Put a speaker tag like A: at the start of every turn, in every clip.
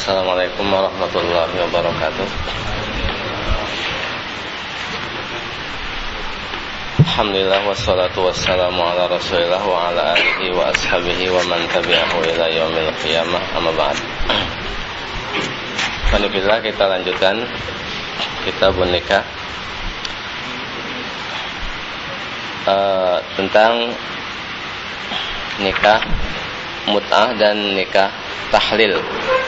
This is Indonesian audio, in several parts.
A: Assalamualaikum warahmatullahi wabarakatuh. Alhamdulillah wassalatu wassalamu ala Rasulillah wa ala alihi wa ashabihi wa man tabi'ahu ila yaumil qiyamah. Amma ba'd. Alhamdulillah, kita lanjutkan kitabun nikah, tentang nikah mut'ah dan nikah tahlil.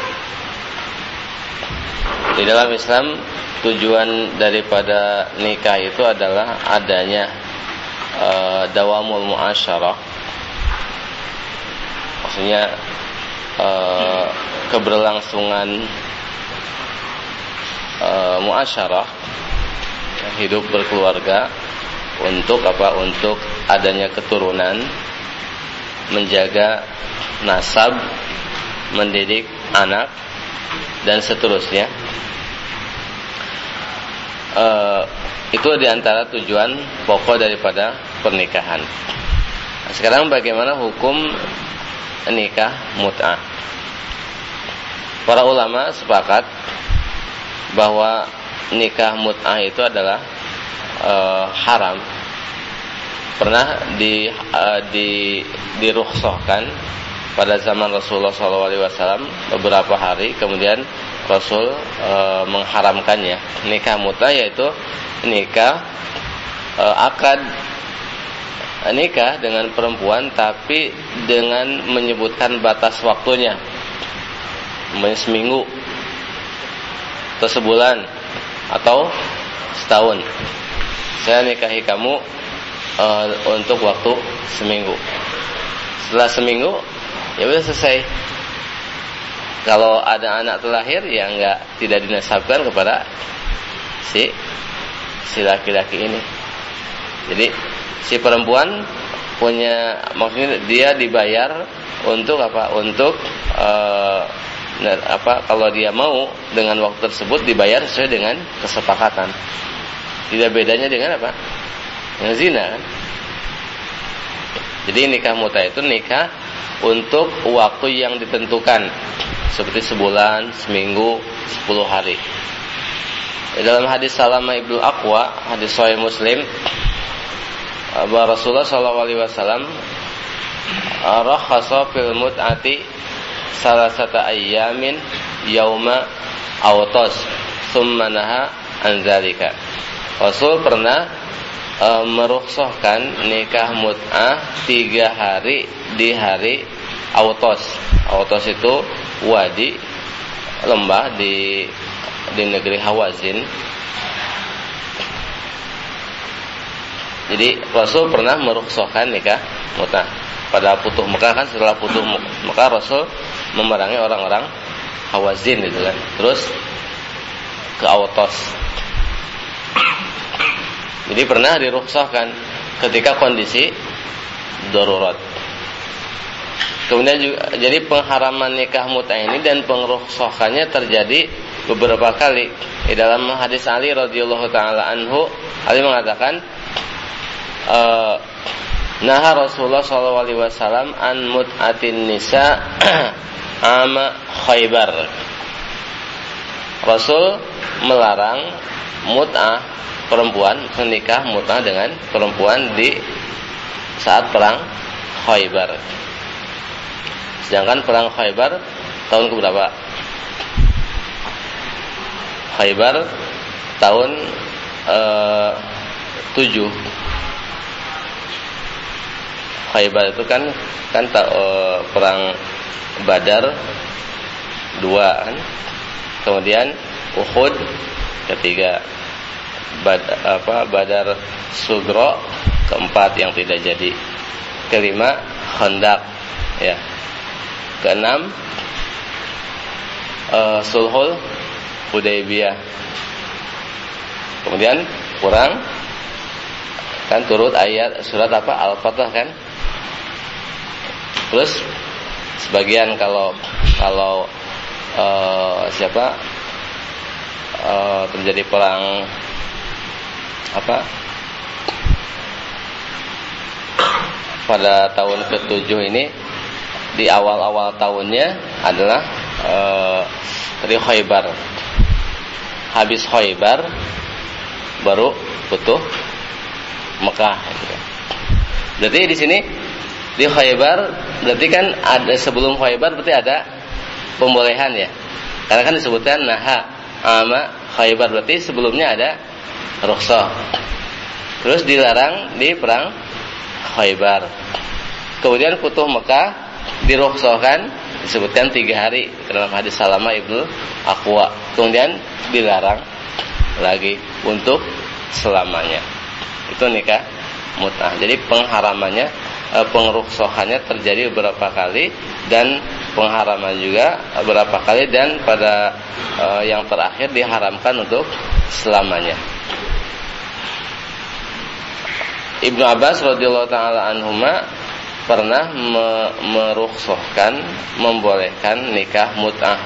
A: Di dalam Islam, tujuan daripada nikah itu adalah adanya dawamul muasyarah. Maksudnya keberlangsungan muasyarah, hidup berkeluarga, untuk apa? Untuk adanya keturunan, menjaga nasab, mendidik anak, dan seterusnya. Itu diantara tujuan pokok daripada pernikahan. Nah, sekarang bagaimana hukum nikah mut'ah? Para ulama sepakat bahwa nikah mut'ah itu adalah haram. Pernah dirukhsahkan pada zaman Rasulullah SAW beberapa hari, kemudian Rasul mengharamkannya. Nikah mut'ah yaitu nikah akad nikah dengan perempuan, tapi dengan menyebutkan batas waktunya, seminggu atau sebulan atau setahun. Saya nikahi kamu untuk waktu seminggu. Setelah seminggu, ya udah selesai. Kalau ada anak terlahir, ya tidak dinasabkan kepada si laki-laki ini. Jadi si perempuan punya, maksudnya dia dibayar untuk apa? Untuk kalau dia mau dengan waktu tersebut dibayar sesuai dengan kesepakatan. Tidak bedanya dengan apa? Yang zina kan? Jadi nikah mut'ah itu nikah untuk waktu yang ditentukan, seperti sebulan, seminggu, 10 hari. Dalam hadis Salamah ibnu Aqwa, hadis Sahih Muslim, bahwa Rasulullah SAW rakhasa fil mut'ati salasata ayyamin yauma awtas thumma naha an dzalika. Rasul pernah merukhsahkan nikah mut'ah 3 hari di hari Awtas. Awtas itu wadi, lembah di negeri Hawazin. Jadi Rasul pernah merukhsahkan nikah mut'ah pada Futuh Mekah kan. Setelah Futuh Mekah, Rasul memerangi orang-orang Hawazin gitu kan. Terus ke Awtas. Jadi pernah dirukhsahkan ketika kondisi darurat. Kemudian juga, jadi pengharaman nikah mut'ah ini dan pengrukhsahkannya terjadi beberapa kali. Di dalam hadis Ali radhiyallahu taala anhu, Ali mengatakan, naha Rasulullah sallallahu alaihi wasallam an mut'atin nisa ama Khaybar. Rasul melarang mut'ah perempuan, menikah mut'ah dengan perempuan di saat perang Khaybar. Sedangkan perang Khaybar tahun keberapa? Khaybar tahun 7. Khaybar itu kan perang Badar 2 kan. Kemudian Uhud ketiga. Badar Sugro keempat yang tidak jadi. Kelima Khandaq, ya. Keenam Sulhul Hudaybiyah. Kemudian kurang kan turut ayat surat apa? Al-Fatah kan. Terus sebagian kalau terjadi perang pada tahun ke-7 ini, di awal-awal tahunnya adalah Tadi Khaybar. Habis Khaybar baru Futuh Mekah. Berarti di sini di Khaybar berarti kan ada, sebelum Khaybar berarti ada pembolehan ya. Karena kan disebutkan naha ama Khaybar, berarti sebelumnya ada rukhsah. Terus dilarang di perang Khaybar. Kemudian Futuh Mekah dirukhsahkan, disebutkan 3 hari dalam hadis Salamah ibnu Aqwa. Kemudian dilarang lagi untuk selamanya. Itu nikah mut'ah. Jadi pengharamannya, pengruksohannya terjadi beberapa kali dan pengharaman juga beberapa kali, dan pada yang terakhir diharamkan untuk selamanya. Ibnu Abbas radhiyallahu taala anhuma pernah meruksohkan, membolehkan nikah mut'ah.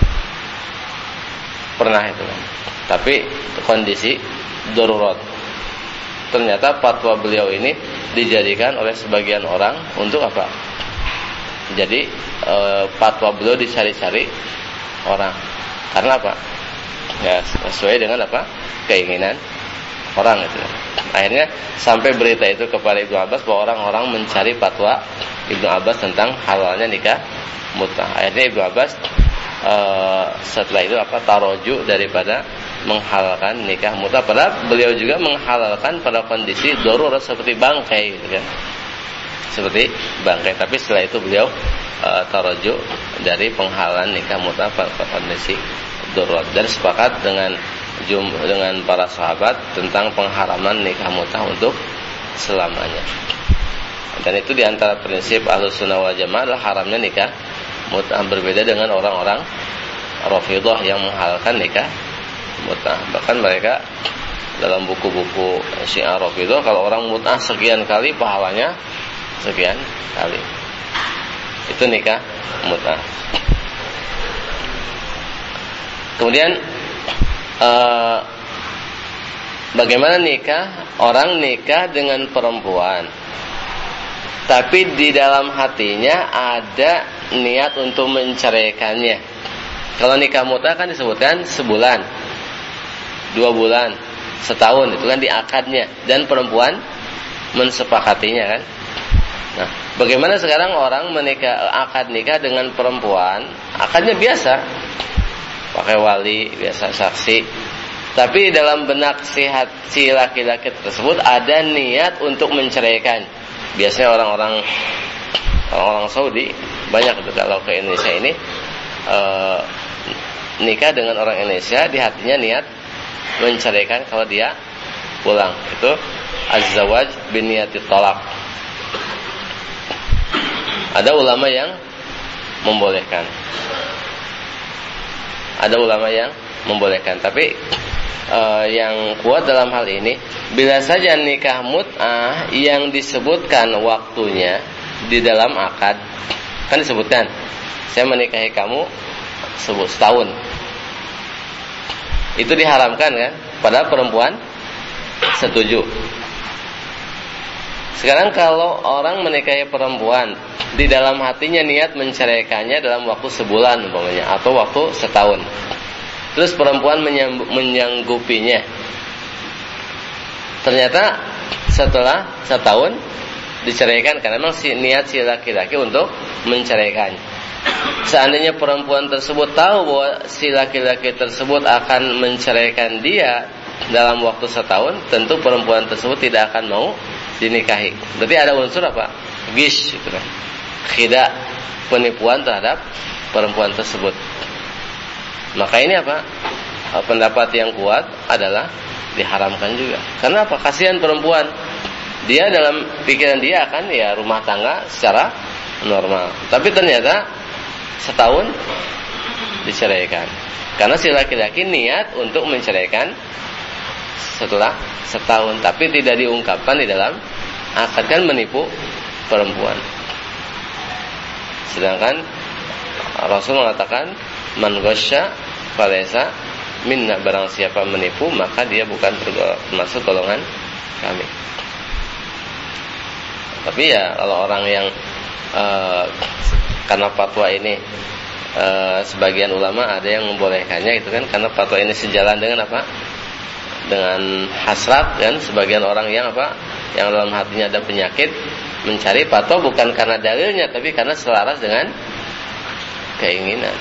A: Pernah itu. Tapi kondisi darurat. Ternyata fatwa beliau ini dijadikan oleh sebagian orang untuk apa? Jadi fatwa beliau dicari-cari orang. Karena apa? Ya sesuai dengan apa? Keinginan orang itu. Akhirnya sampai berita itu kepada Ibnu Abbas bahwa orang-orang mencari fatwa Ibnu Abbas tentang halalnya nikah mut'ah. Akhirnya Ibnu Abbas setelah itu taroju daripada menghalalkan nikah mut'ah. Padahal beliau juga menghalalkan pada kondisi darurat seperti bangkai gitu kan. Seperti bangkai, tapi setelah itu beliau taroju dari penghalalan nikah mut'ah pada kondisi darurat, dan sepakat dengan para sahabat tentang pengharaman nikah mut'ah untuk selamanya. Dan itu diantara prinsip Ahlussunnah wal Jamaah adalah haramnya nikah mut'ah, berbeda dengan orang-orang Rafidhah yang menghalalkan nikah mut'ah. Bahkan mereka dalam buku-buku Syiah Rafidhah, kalau orang mut'ah sekian kali pahalanya sekian kali. Itu nikah mut'ah. Kemudian bagaimana nikah? Orang nikah dengan perempuan, tapi di dalam hatinya ada niat untuk menceraikannya. Kalau nikah mut'ah kan disebutkan sebulan, 2 bulan, setahun, itu kan di akadnya, dan perempuan mensepakatinya kan. Nah, bagaimana sekarang orang akad nikah dengan perempuan, akadnya biasa, pakai wali, biasa saksi, tapi dalam benak si laki-laki tersebut ada niat untuk menceraikan. Biasanya orang-orang Saudi banyak itu, kalau ke Indonesia ini nikah dengan orang Indonesia, di hatinya niat menceraikan kalau dia pulang. Itu az-zawaj bin niyati talaq. Ada ulama yang membolehkan. Tapi yang kuat dalam hal ini, bila saja nikah mut'ah yang disebutkan waktunya di dalam akad, kan disebutkan saya menikahi kamu setahun, itu diharamkan kan, padahal perempuan setuju. Sekarang kalau orang menikahi perempuan, di dalam hatinya niat menceraikannya dalam waktu sebulan umpamanya, atau waktu setahun, terus perempuan menyanggupinya, ternyata setelah setahun diceraikan, karena memang niat si laki-laki untuk menceraikan. Seandainya perempuan tersebut tahu bahwa si laki-laki tersebut akan menceraikan dia dalam waktu setahun, tentu perempuan tersebut tidak akan mau dinikahi. Berarti ada unsur apa? Gish, gitu kan. Khida, penipuan terhadap perempuan tersebut. Maka ini apa? Pendapat yang kuat adalah diharamkan juga. Karena apa? Kasihan perempuan. Dia dalam pikiran dia akan ya rumah tangga secara normal. Tapi ternyata setahun diceraikan. Karena si laki-laki niat untuk menceraikan setelah setahun, tapi tidak diungkapkan di dalam akad, kan menipu perempuan. Sedangkan Rasul mengatakan man ghasya falaysa minna, barang siapa menipu maka dia bukan termasuk golongan kami. Tapi ya kalau orang yang karena fatwa ini sebagian ulama ada yang membolehkannya itu kan, karena fatwa ini sejalan dengan apa? Dengan hasrat kan sebagian orang yang apa? Yang dalam hatinya ada penyakit, mencari fatwa bukan karena dalilnya tapi karena selaras dengan keinginan.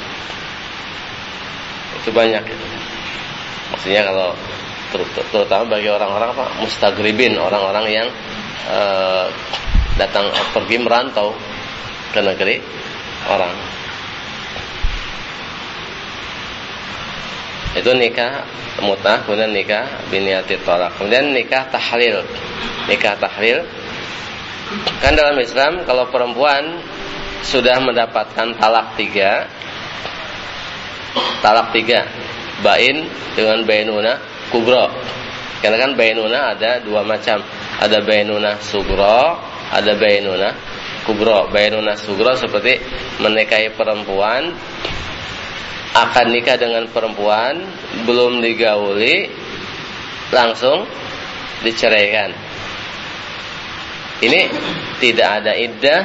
A: Itu banyak itu. Maksudnya kalau terutama bagi orang-orang apa? Mustaghribin, orang-orang yang datang pergi merantau ke negeri orang. Itu nikah mut'ah, kemudian nikah biniyati thalaq. Kemudian nikah tahlil. Nikah tahlil kan dalam Islam kalau perempuan sudah mendapatkan talak 3, bain dengan bainuna kubro. Karena kan bainuna ada 2 macam. Ada bainuna sugro, ada bainuna kubro. Bainuna sugro seperti menikahi perempuan, akan nikah dengan perempuan, belum digauli langsung diceraikan. Ini tidak ada iddah,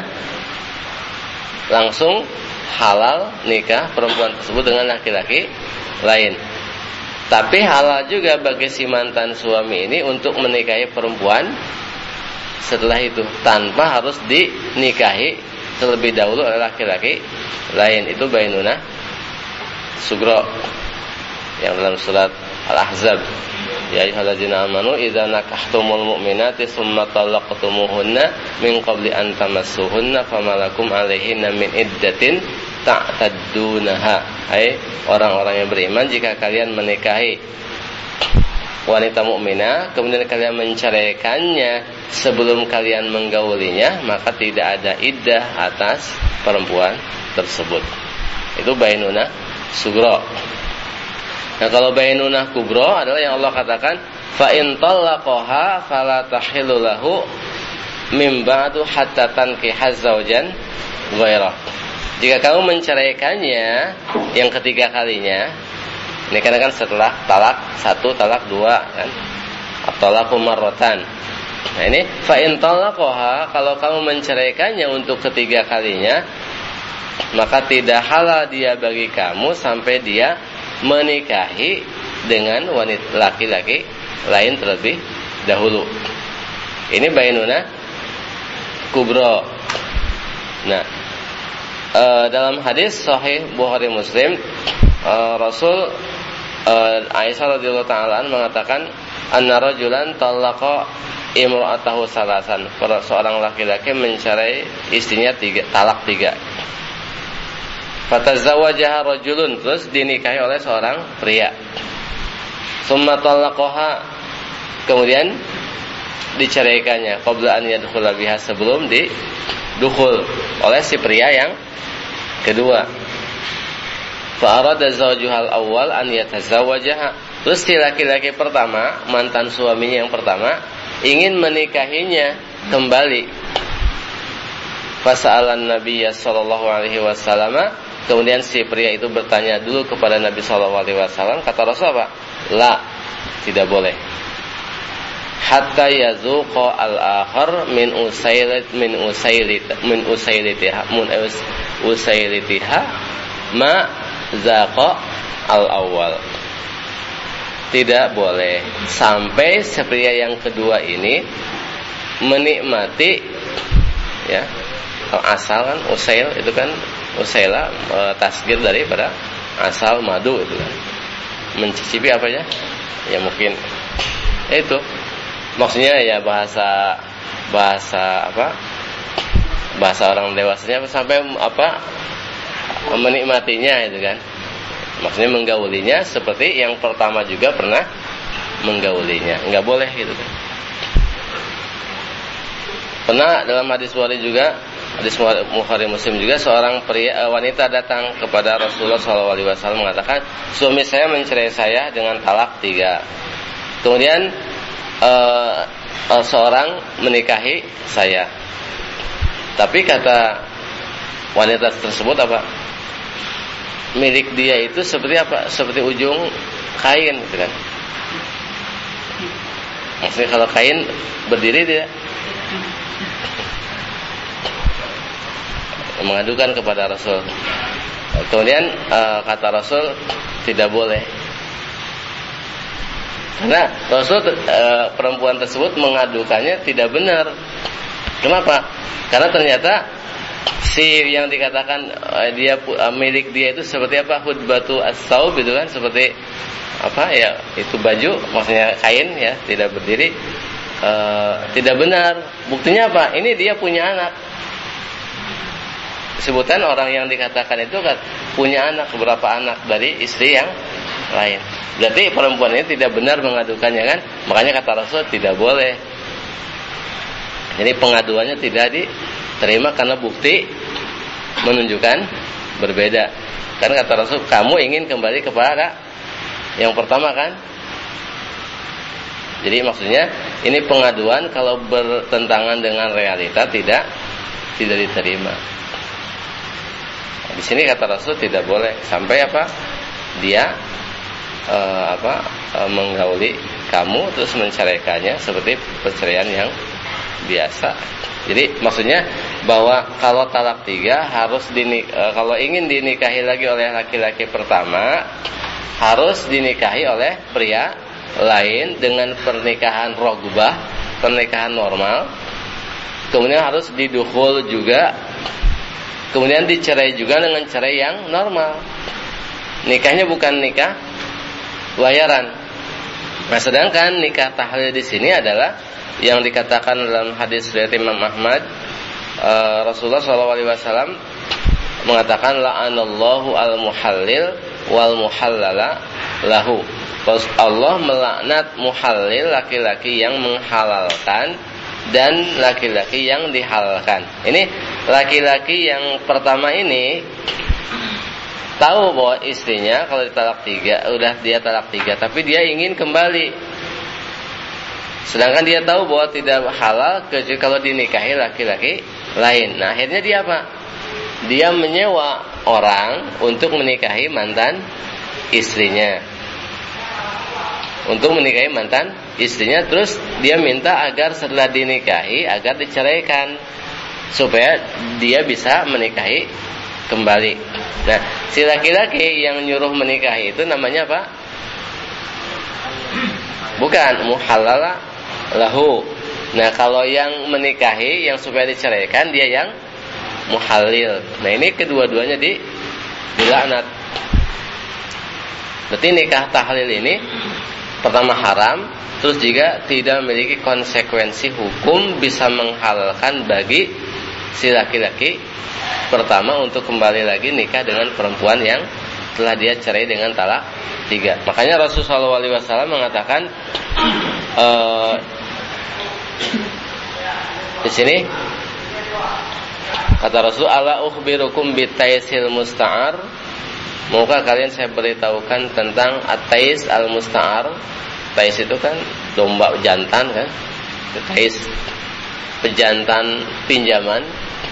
A: langsung halal nikah perempuan tersebut dengan laki-laki lain. Tapi halal juga bagi si mantan suami ini untuk menikahi perempuan setelah itu, tanpa harus dinikahi terlebih dahulu oleh laki-laki lain. Itu bainuna sugro yang dalam surat Al-Ahzab, ya ayyuhallazina amanu idza nakahtumul mu'minati tsumma talaqtumuhunna min qabli an tamassuhunna famalakum 'alaihinna min iddatin ta'taddunaha. Hai orang-orang yang beriman, jika kalian menikahi wanita mukminah kemudian kalian menceraikannya sebelum kalian menggaulinya, maka tidak ada iddah atas perempuan tersebut. Itu bainuna sugro. Nah, kalau bainunah kubro adalah yang Allah katakan fa in talaqaha fala tahillu lahu min ba'du hatta tankiha zawjan ghairah. Jika kamu menceraikannya yang ketiga kalinya, ini kan setelah talak 1, talak 2 kan, at-talaqu marratan. Nah, ini fa in talaqaha, kalau kamu menceraikannya untuk ketiga kalinya, maka tidak halal dia bagi kamu sampai dia menikahi dengan wanita laki-laki lain terlebih dahulu. Ini bainuna kubro. Nah, dalam hadis sahih Bukhari Muslim, Rasul Aisyah radhiyallahu ta'ala mengatakan anna rajulan talaqa imra'atahu salasan. Seorang laki-laki mencerai istrinya talak 3. Fatazawwajaha rajulun, terus dinikahi oleh seorang pria. Summa talaqaha, kemudian diceraikannya qabla an yadkhula biha, sebelum didukhul oleh si pria yang kedua. Fa arada zawjuhal awwal an yatazawwajaha, terus si laki-laki pertama, mantan suaminya yang pertama, ingin menikahinya kembali. Fasa'alan Nabiyya sallallahu alaihi wasallam, kemudian si pria itu bertanya dulu kepada Nabi sallallahu alaihi wasallam, kata Rasul apa? La, tidak boleh. Hatta yazuqa al-akhar min usailitiha ma zaqa al-awwal. Tidak boleh sampai si pria yang kedua ini menikmati, ya, asal kan usail itu kan usaila tasgir daripada asal madu itu kan, mencicipi apa ya? Ya mungkin itu maksudnya ya bahasa apa? Bahasa orang dewasanya sampai apa? Menikmatinya itu kan. Maksudnya menggaulinya seperti yang pertama juga pernah menggaulinya. Enggak boleh gitu kan. Pernah dalam hadis Bukhari juga, hadis Bukhari Muslim juga, seorang wanita datang kepada Rasulullah SAW mengatakan, suami saya mencerai saya dengan talak 3. Kemudian seorang menikahi saya. Tapi kata wanita tersebut apa? Milik dia itu seperti apa? Seperti ujung kain gitu kan. Maksudnya kalau kain berdiri dia mengadukan kepada Rasul Kemudian kata Rasul tidak boleh. Karena Rasul perempuan tersebut mengadukannya tidak benar. Kenapa? Karena ternyata si yang dikatakan dia milik dia itu seperti apa? Hudbatu as-saub itu kan seperti apa ya? Itu baju, maksudnya kain ya, tidak berdiri. Tidak benar. Buktinya apa? Ini dia punya anak. Sebutan orang yang dikatakan itu kan punya anak, beberapa anak dari istri yang lain. Berarti perempuan ini tidak benar mengadukannya kan? Makanya kata Rasul tidak boleh. Jadi pengaduannya tidak diterima karena bukti menunjukkan berbeda. Kan kata Rasul, kamu ingin kembali kepada yang pertama kan? Jadi maksudnya ini pengaduan kalau bertentangan dengan realita tidak diterima. Di sini kata Rasul tidak boleh sampai apa? Dia menggauli kamu terus menceraikannya seperti perceraian yang biasa. Jadi maksudnya bahwa kalau talak 3 harus kalau ingin dinikahi lagi oleh laki-laki pertama harus dinikahi oleh pria lain dengan pernikahan rogbah, pernikahan normal. Kemudian harus didukhul juga. Kemudian dicerai juga dengan cerai yang normal. Nikahnya bukan nikah bayaran. Nah, sedangkan nikah tahlil di sini adalah yang dikatakan dalam hadis riwayat Imam Ahmad, Rasulullah SAW mengatakan la'anallahu al-muhallil wal muhallala lahu. Allah melaknat muhallil, laki-laki yang menghalalkan, dan laki-laki yang dihalalkan. Ini laki-laki yang pertama ini tahu bahwa istrinya kalau ditalak 3, udah dia talak 3, tapi dia ingin kembali. Sedangkan dia tahu bahwa tidak halal kecuali kalau dinikahi laki-laki lain. Nah, akhirnya dia apa? Dia menyewa orang untuk menikahi mantan istrinya. Untuk menikahi mantan istrinya, terus dia minta agar setelah dinikahi agar diceraikan supaya dia bisa menikahi kembali. Nah, si laki-laki yang nyuruh menikahi itu namanya apa? Bukan muhallala lahu. Nah, kalau yang menikahi yang supaya diceraikan dia yang muhallil. Nah, ini kedua-duanya dilaknat. Berarti nikah tahlil ini pertama haram, terus juga tidak memiliki konsekuensi hukum, bisa menghalalkan bagi si laki-laki pertama untuk kembali lagi nikah dengan perempuan yang telah dia cerai dengan talak 3. Makanya Rasulullah SAW mengatakan di sini kata Rasul, ala ukhbirukum bitaisil musta'ar, maukah kalian saya beritahukan tentang at-tais al-musta'ar. Tais itu kan domba jantan kan, tais pejantan pinjaman.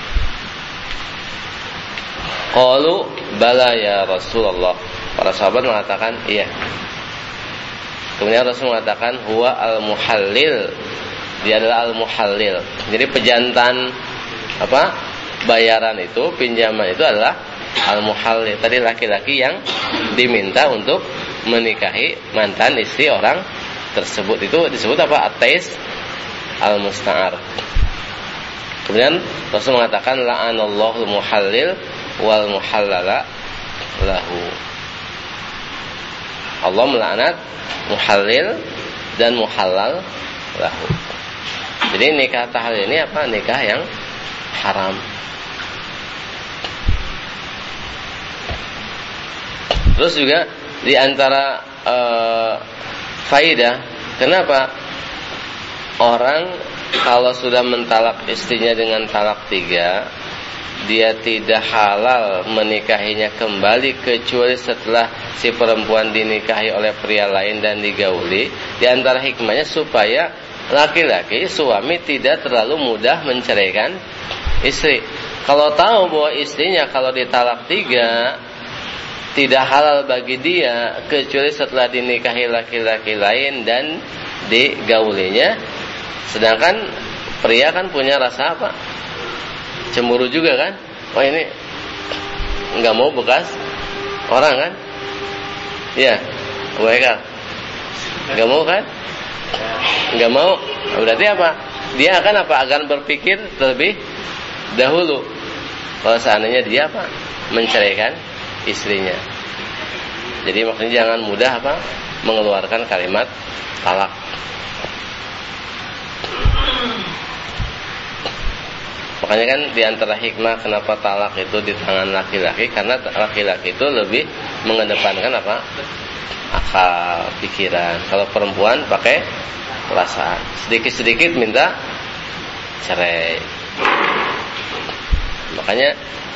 A: Qalu bala ya Rasulullah. Para sahabat mengatakan iya. Kemudian Rasul mengatakan huwa al-muhallil, dia adalah al-muhallil. Jadi pejantan apa? Bayaran itu, pinjaman itu adalah al-muhallil. Tadi laki-laki yang diminta untuk menikahi mantan istri orang tersebut, itu disebut apa? At-tais al-musta'ar. Kemudian Rasul mengatakan la'anallahu al-muhallil wal muhallala lahu. Allah melaknat muhallil dan muhallal lahu. Jadi nikah tahlil ini apa? Nikah yang haram. Terus juga di antara faidah, kenapa orang kalau sudah mentalak istrinya dengan talak 3, dia tidak halal menikahinya kembali kecuali setelah si perempuan dinikahi oleh pria lain dan digauli. Di antara hikmahnya supaya laki-laki, suami tidak terlalu mudah menceraikan istri. Kalau tahu bahwa istrinya kalau ditalak 3 tidak halal bagi dia kecuali setelah dinikahi laki-laki lain dan digaulinya. Sedangkan pria kan punya rasa apa? Cemburu juga kan? Oh, ini nggak mau bekas orang kan? Ya, baik. Nggak mau kan? Nggak mau. Berarti apa? Dia akan apa? Akan berpikir terlebih dahulu. Kalau seandainya dia apa? Menceraikan istrinya. Jadi maksudnya jangan mudah apa? Mengeluarkan kalimat talak. Makanya kan diantara hikmah kenapa talak itu di tangan laki-laki, karena laki-laki itu lebih mengedepankan apa? Akal, pikiran. Kalau perempuan pakai perasaan. Sedikit-sedikit minta cerai. Makanya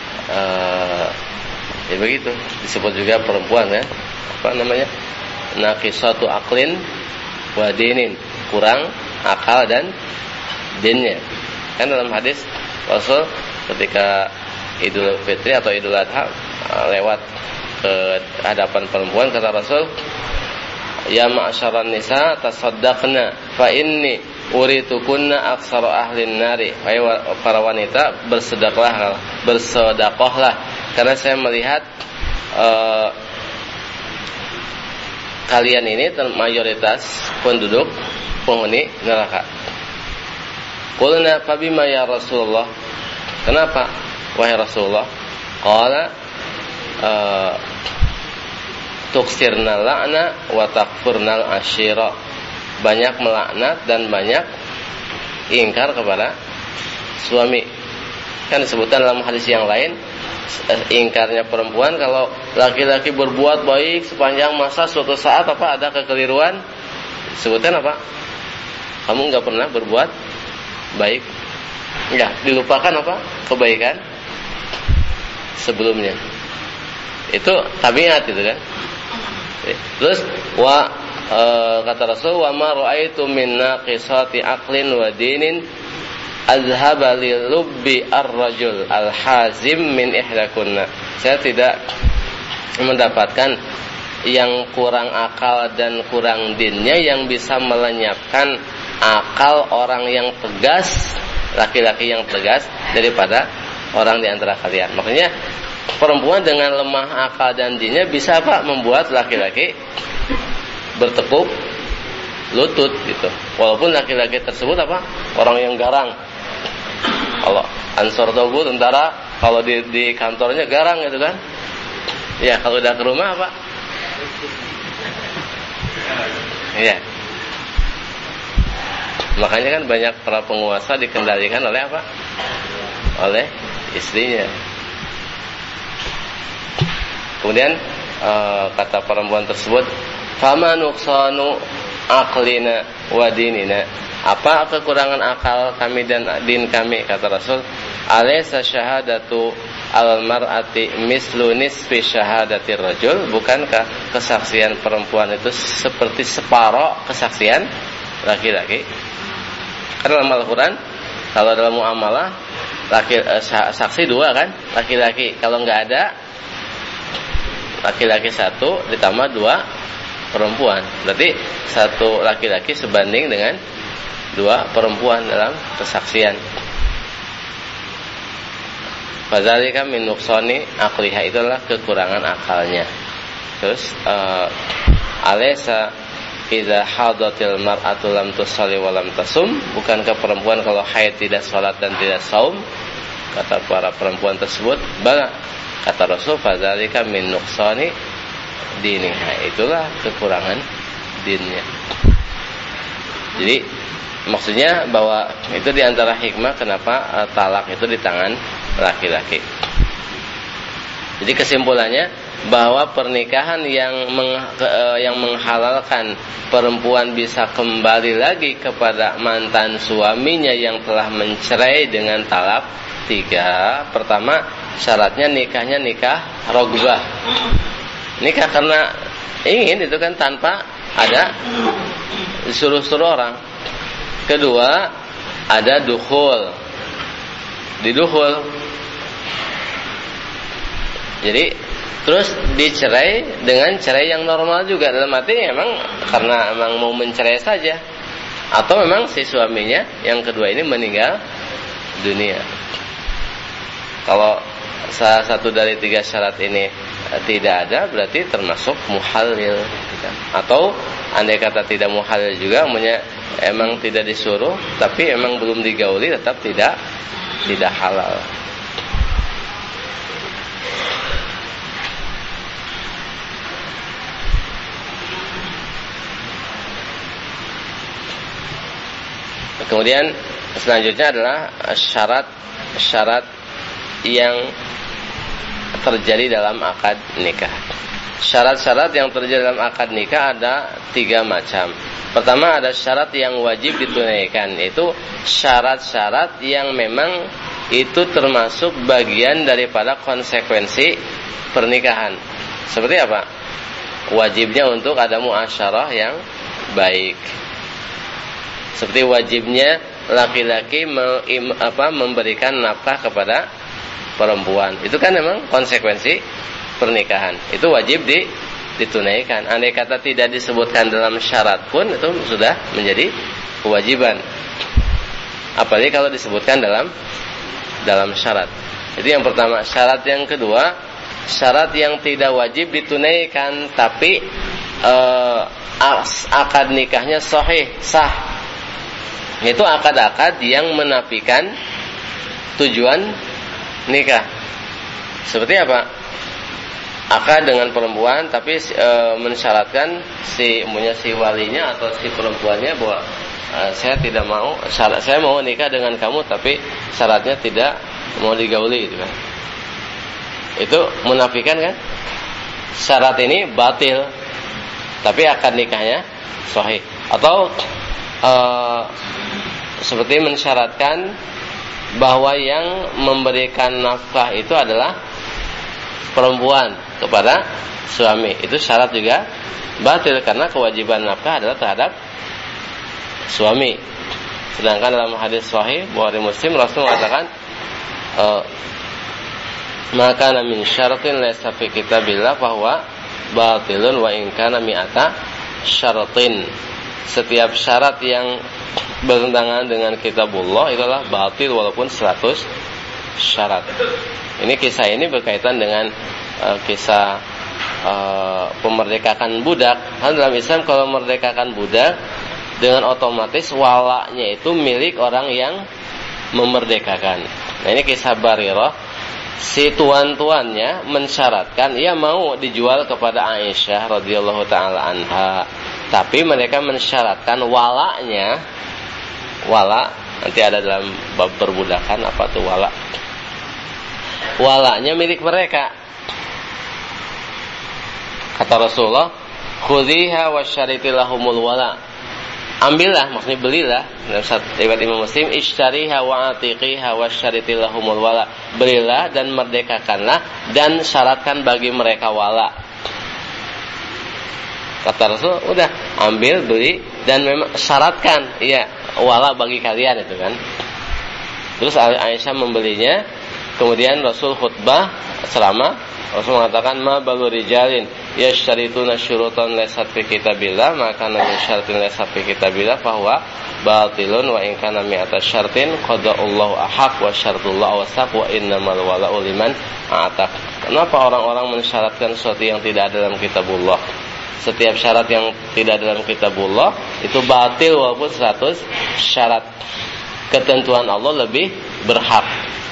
A: ya begitu disebut juga perempuan ya. Apa namanya? Naqisatu aqlin wa dinin, kurang akal dan dinnya. Kan dalam hadis Rasul ketika Idul Fitri atau Idul Adha lewat ke hadapan perempuan, kata Rasul, ya ma'syaran nisa tasaddaqna fa inni uritukunna aktsara ahlin nari. Wahai para wanita, bersedekahlah karena saya melihat kalian ini mayoritas penduduk penghuni neraka. Qulna fabima ya Rasulullah? Kenapa wahai Rasulullah? Qala tuksirnal la'na wa takfurnal ashira. Banyak melaknat dan banyak ingkar kepada suami. Kan disebutkan dalam hadis yang lain, ingkarnya perempuan kalau laki-laki berbuat baik sepanjang masa, suatu saat apa ada kekeliruan, disebutkan apa? Kamu enggak pernah berbuat baik. Enggak, dilupakan apa? Kebaikan sebelumnya. Itu tabiat itu kan. Terus kata Rasul, wa ma ra'aitu min naqisati aqlin wa dinin azhaba li lubbi ar-rajul al-hazim min ihdakunna. Saya tidak mendapatkan yang kurang akal dan kurang dinnya yang bisa melenyapkan akal orang yang tegas, laki-laki yang tegas daripada orang di antara kalian. Makanya perempuan dengan lemah akal dan dinnya bisa apa? Membuat laki-laki bertepuk lutut gitu. Walaupun laki-laki tersebut apa? Orang yang garang. Kalau Ansor Tobu tentara, kalau di kantornya garang gitu kan. Ya, kalau udah ke rumah apa? Iya. Makanya kan banyak para penguasa dikendalikan oleh apa? Oleh istrinya. Kemudian kata perempuan tersebut, fama nuqsanu aqlina wa dinina. Apa kekurangan akal kami dan din kami? Kata Rasul, alaysa syahadatu al-mar'ati mislu nisfi syahadatir rajul. Bukankah kesaksian perempuan itu seperti separuh kesaksian laki-laki? Karena dalam Al-Quran, kalau dalam muamalah saksi dua kan, laki-laki. Kalau nggak ada, laki-laki satu ditambah dua perempuan. Berarti satu laki-laki sebanding dengan dua perempuan dalam kesaksian. Fadzalika min nuqsani aqliha, itulah kekurangan akalnya. Terus alaysa idza hadatil mar'atu lam tusalli wa lam tasum. Bukankah perempuan kalau haid tidak salat dan tidak saum? Kata para perempuan tersebut, bala. Kata Rasul, fadzalika min nuqsani diniha, itulah kekurangan dinnya. Jadi maksudnya bahwa itu diantara hikmah kenapa talak itu di tangan laki-laki. Jadi kesimpulannya bahwa pernikahan yang menghalalkan perempuan bisa kembali lagi kepada mantan suaminya yang telah mencerai dengan talak 3. Pertama, syaratnya nikahnya nikah rogbah. Nikah karena ingin, itu kan tanpa ada disuruh-suruh orang. Kedua, ada dukhul. Didukhul. Jadi terus dicerai dengan cerai yang normal juga, dalam arti memang karena memang mau mencerai saja, atau memang si suaminya yang kedua ini meninggal dunia. Kalau salah satu dari 3 syarat ini tidak ada, berarti termasuk muhalil gitu. Atau andai kata tidak muhalil juga, emang tidak disuruh tapi emang belum digauli, tetap tidak halal. Kemudian selanjutnya adalah syarat yang terjadi dalam akad nikah. Syarat-syarat yang terjadi dalam akad nikah ada 3 macam. Pertama, ada syarat yang wajib ditunaikan. Itu syarat-syarat yang memang itu termasuk bagian daripada konsekuensi pernikahan. Seperti apa? Wajibnya untuk ada muasyarah yang baik. Seperti wajibnya laki-laki memberikan nafkah kepada perempuan. Itu kan memang konsekuensi pernikahan. Itu wajib ditunaikan. Andai kata tidak disebutkan dalam syarat pun, itu sudah menjadi kewajiban. Apalagi kalau disebutkan dalam syarat. Itu yang pertama. Syarat yang kedua, syarat yang tidak wajib ditunaikan tapi akad nikahnya sah. Itu akad-akad yang menafikan tujuan nikah. Seperti apa? Akad dengan perempuan tapi mensyaratkan si walinya atau si perempuannya bahwa saya tidak mau, saya mau nikah dengan kamu tapi syaratnya tidak mau digauli gitu kan. Itu menafikan kan? Syarat ini batil tapi akad nikahnya sahih. Atau seperti mensyaratkan bahwa yang memberikan nafkah itu adalah perempuan kepada suami. Itu syarat juga batil karena kewajiban nafkah adalah terhadap suami. Sedangkan dalam hadis sahih Bukhari Muslim, Rasul mengatakan maka min syaratin laysa fi kitabillah bahwa batilun wa in kana mi'ata syaratin. Setiap syarat yang bertentangan dengan kitabullah itulah batil walaupun 100 syarat. Ini kisah ini berkaitan dengan kisah pemerdekakan budak. Kan dalam Islam kalau memerdekakan budak dengan otomatis walaknya itu milik orang yang memerdekakan. Nah, ini kisah Barirah. Si tuan-tuannya mensyaratkan ia mau dijual kepada Aisyah radhiyallahu taala anha. Tapi mereka mensyaratkan walaknya, nanti ada dalam bab perbudakan apa tuh walak. Walaknya milik mereka. Kata Rasulullah, "Khudhiha wasyariti lahumul wala." Ambillah, maksudnya belilah. Dalam riwayat Imam Muslim, "Ishtariha wa atiqiha wasyariti lahumul wala." Belilah dan merdekakanlah dan syaratkan bagi mereka wala. Kata Rasul, udah ambil, beli dan memang syaratkan ya wala bagi kalian itu kan. Terus Aisyah membelinya, kemudian Rasul khutbah ceramah. Rasul mengatakan ma balu rijalin yashtarituna syurutan laysat fi kitabillah maka nabi syaratin laysat fi kitabillah bahwa batilun wa in kana mi'ata syartin qada'allahu ahaq wa syartullah wasaq wa innamal wala'u liman a'taq. Kenapa orang-orang mensyaratkan sesuatu yang tidak ada dalam kitabullah? Setiap syarat yang tidak ada dalam kitabullah itu batil walaupun 100 syarat. Ketentuan Allah lebih berhak.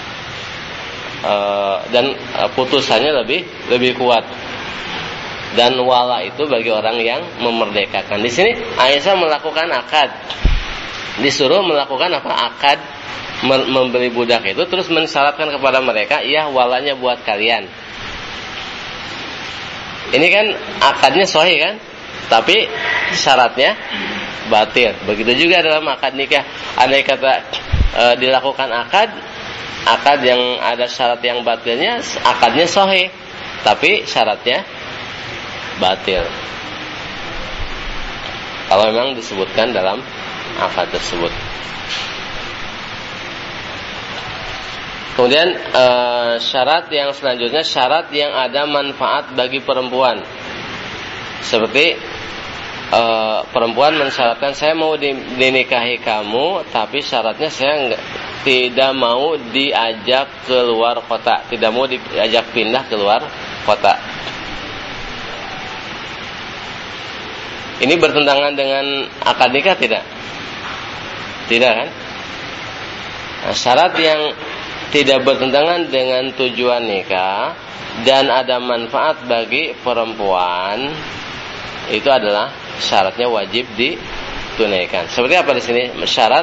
A: Dan putusannya lebih kuat. Dan wala itu bagi orang yang memerdekakan. Di sini Aisyah melakukan akad. Disuruh melakukan apa? Akad membeli budak itu, terus mensyaratkan kepada mereka, iya walanya buat kalian. Ini kan akadnya sahih kan? Tapi syaratnya batil. Begitu juga dalam akad nikah. Andai kata dilakukan akad yang ada syarat yang batilnya, akadnya sahih, tapi syaratnya batil. Kalau memang disebutkan dalam akad tersebut. Kemudian syarat yang selanjutnya, syarat yang ada manfaat bagi perempuan. Seperti perempuan mensyaratkan, saya mau dinikahi kamu, tapi syaratnya saya tidak mau diajak keluar kota, tidak mau diajak pindah keluar kota. Ini bertentangan dengan akad nikah tidak? Tidak kan? Nah, syarat yang tidak bertentangan dengan tujuan nikah dan ada manfaat bagi perempuan itu adalah syaratnya wajib ditunaikan. Seperti apa di sini? Syarat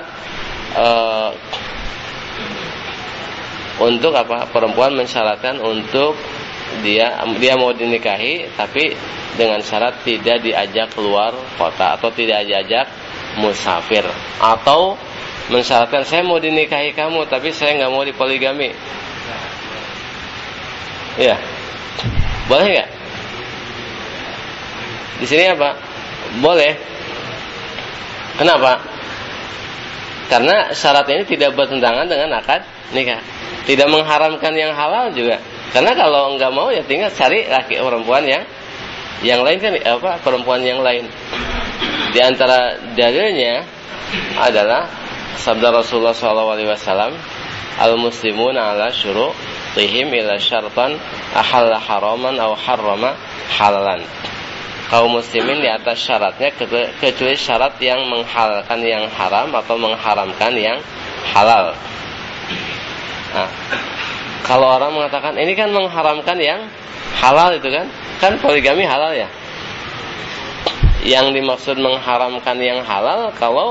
A: untuk apa? Perempuan mensyaratkan untuk dia mau dinikahi, tapi dengan syarat tidak diajak keluar kota atau tidak diajak musafir, atau mensyaratkan saya mau dinikahi kamu tapi saya nggak mau dipoligami. Ya, boleh nggak? Di sini apa? Boleh. Kenapa? Karena syarat ini tidak bertentangan dengan akad nikah, tidak mengharamkan yang halal juga. Karena kalau nggak mau ya tinggal cari laki perempuan yang lain kan, perempuan yang lain. Di antara dalilnya adalah sabda Rasulullah SAW, al-muslimuna ala syurutihim ila syartan ahalla haraman aw harrama halalan. Kaum muslimin di atas syaratnya kecuali syarat yang menghalalkan yang haram atau mengharamkan yang halal. Nah, kalau orang mengatakan ini kan mengharamkan yang halal, itu kan poligami halal ya. Yang dimaksud mengharamkan yang halal kalau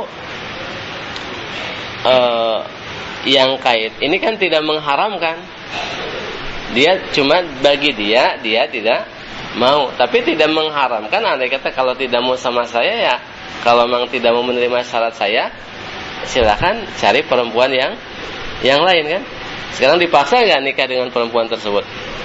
A: yang kait ini kan tidak mengharamkan. Dia cuma bagi dia tidak mau, tapi tidak mengharamkan. Andai kata kalau tidak mau sama saya ya, kalau memang tidak mau menerima syarat saya, silakan cari perempuan yang lain kan. Sekarang dipaksa nggak nikah dengan perempuan tersebut?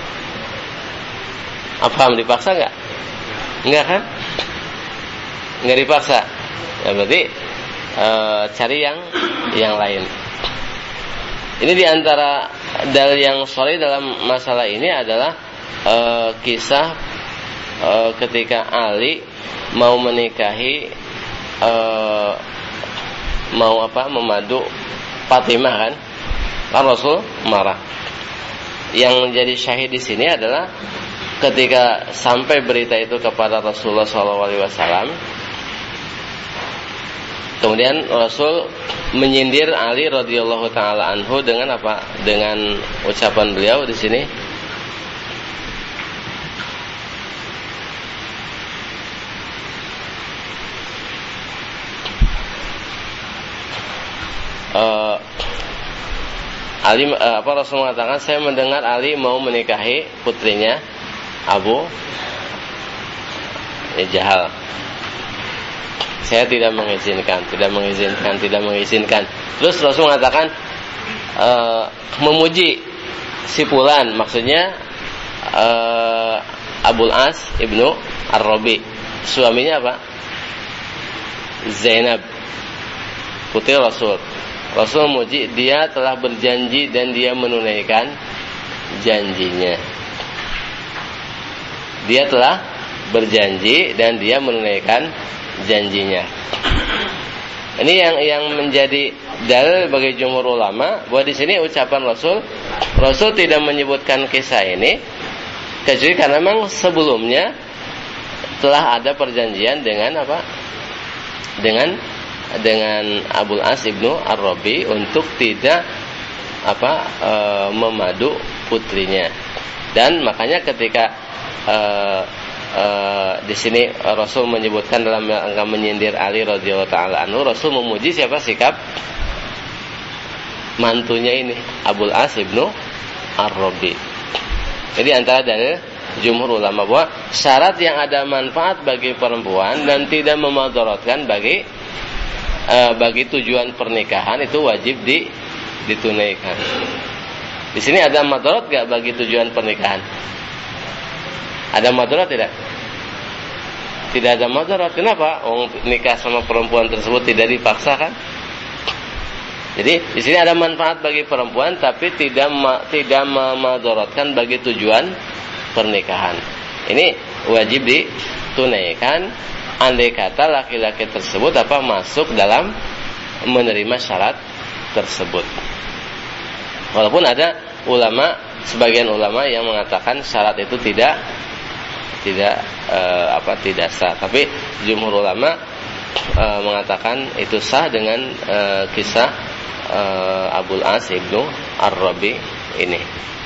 A: Apa dipaksa nggak? Nggak kan? Nggak dipaksa. Ya berarti cari yang lain. Ini diantara dalil yang sahih dalam masalah ini adalah kisah ketika Ali mau menikahi memadu Fatimah kan Rasul marah. Yang menjadi syahid di sini adalah ketika sampai berita itu kepada Rasulullah SAW, kemudian Rasul menyindir Ali radhiyallahu taala anhu dengan apa? Dengan ucapan beliau di sini, Rasul mengatakan, saya mendengar Ali mau menikahi putrinya Abu Jahal. Saya tidak mengizinkan. Terus Rasul mengatakan memuji si fulan, maksudnya Abul As ibnu Ar-Rabi, suaminya apa? Zainab, putri Rasul. Rasul memuji, dia telah berjanji dan dia menunaikan janjinya. Dia telah berjanji dan dia menunaikan janjinya. Ini yang menjadi dalil bagi jumhur ulama bahwa di sini ucapan Rasul tidak menyebutkan kisah ini kecuali karena memang sebelumnya telah ada perjanjian dengan apa? Dengan Abul As ibnu Ar-Rabi untuk tidak memadu putrinya. Dan makanya ketika di sini Rasul menyebutkan dalam rangka menyindir Ali radhiyallahu taala anhu, Rasul memuji siapa? Sikap mantunya ini, Abul As ibnu Ar-Rabi. Jadi antara dalil jumhur ulama bahwa syarat yang ada manfaat bagi perempuan dan tidak memudaratkan bagi tujuan pernikahan itu wajib ditunaikan. Di sini ada madarat enggak bagi tujuan pernikahan? Ada madarat tidak? Tidak ada madarat. Kenapa? Nikah sama perempuan tersebut tidak dipaksakan. Jadi di sini ada manfaat bagi perempuan tapi tidak memadaratkan bagi tujuan pernikahan. Ini wajib ditunaikan andai kata laki-laki tersebut masuk dalam menerima syarat tersebut. Walaupun ada sebagian ulama yang mengatakan syarat itu tidak sah. Tapi jumhur ulama mengatakan itu sah dengan kisah Abul As ibnu Ar-Rabi ini.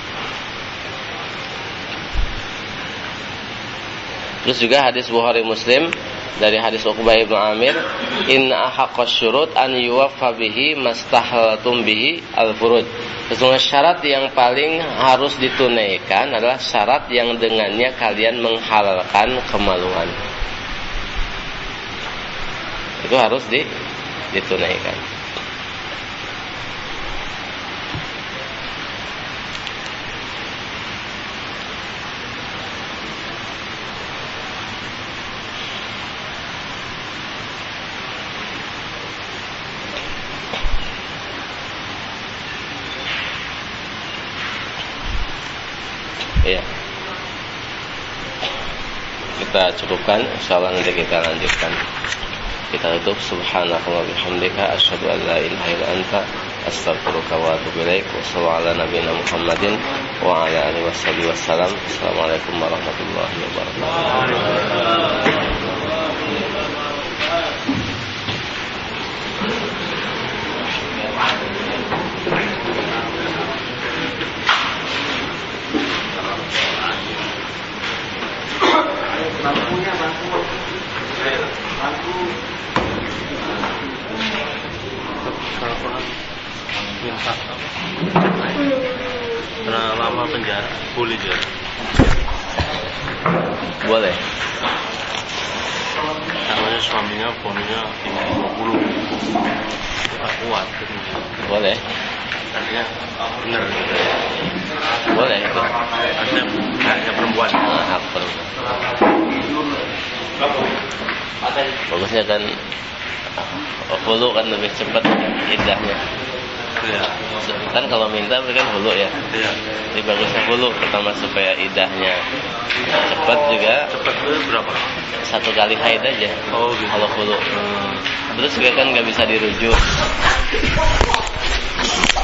A: Terus juga hadis Bukhari Muslim dari hadis Uqbah ibnu Amir, inna ahaqqas syurut an yuwaffa bihi mastahalatum bihi al-furud. Sesungguhnya syarat yang paling harus ditunaikan adalah syarat yang dengannya kalian menghalalkan kemaluan. Itu harus ditunaikan. Ya. Kita cukupkan, insyaallah nanti kita lanjutkan. Kita tutup. Subhanallahi wa bihamdika asyhadu an la ilaha illa anta astaghfiruka wa atubu ilaik. Wassallallahu ala nabiyyina Muhammadin wa ala alihi wasallam. Assalamualaikum warahmatullahi wabarakatuh.
B: Karena lama penjara boleh juga.
A: Boleh.
B: Namanya suaminya ponisnya 50 kuat.
A: Boleh.
B: Artinya benar.
A: Boleh itu.
B: Artinya haknya perempuan.
A: Hak perempuan. Bagusnya kan hulu kan lebih cepat iddahnya.
B: Iya.
A: Kan kalau minta kan hulu ya.
B: Iya.
A: Jadi bagusnya hulu pertama supaya iddahnya cepat juga.
B: Cepat itu berapa?
A: 1 kali haid aja.
B: Oh gitu.
A: Kalau hulu. Terus juga kan nggak bisa dirujuk.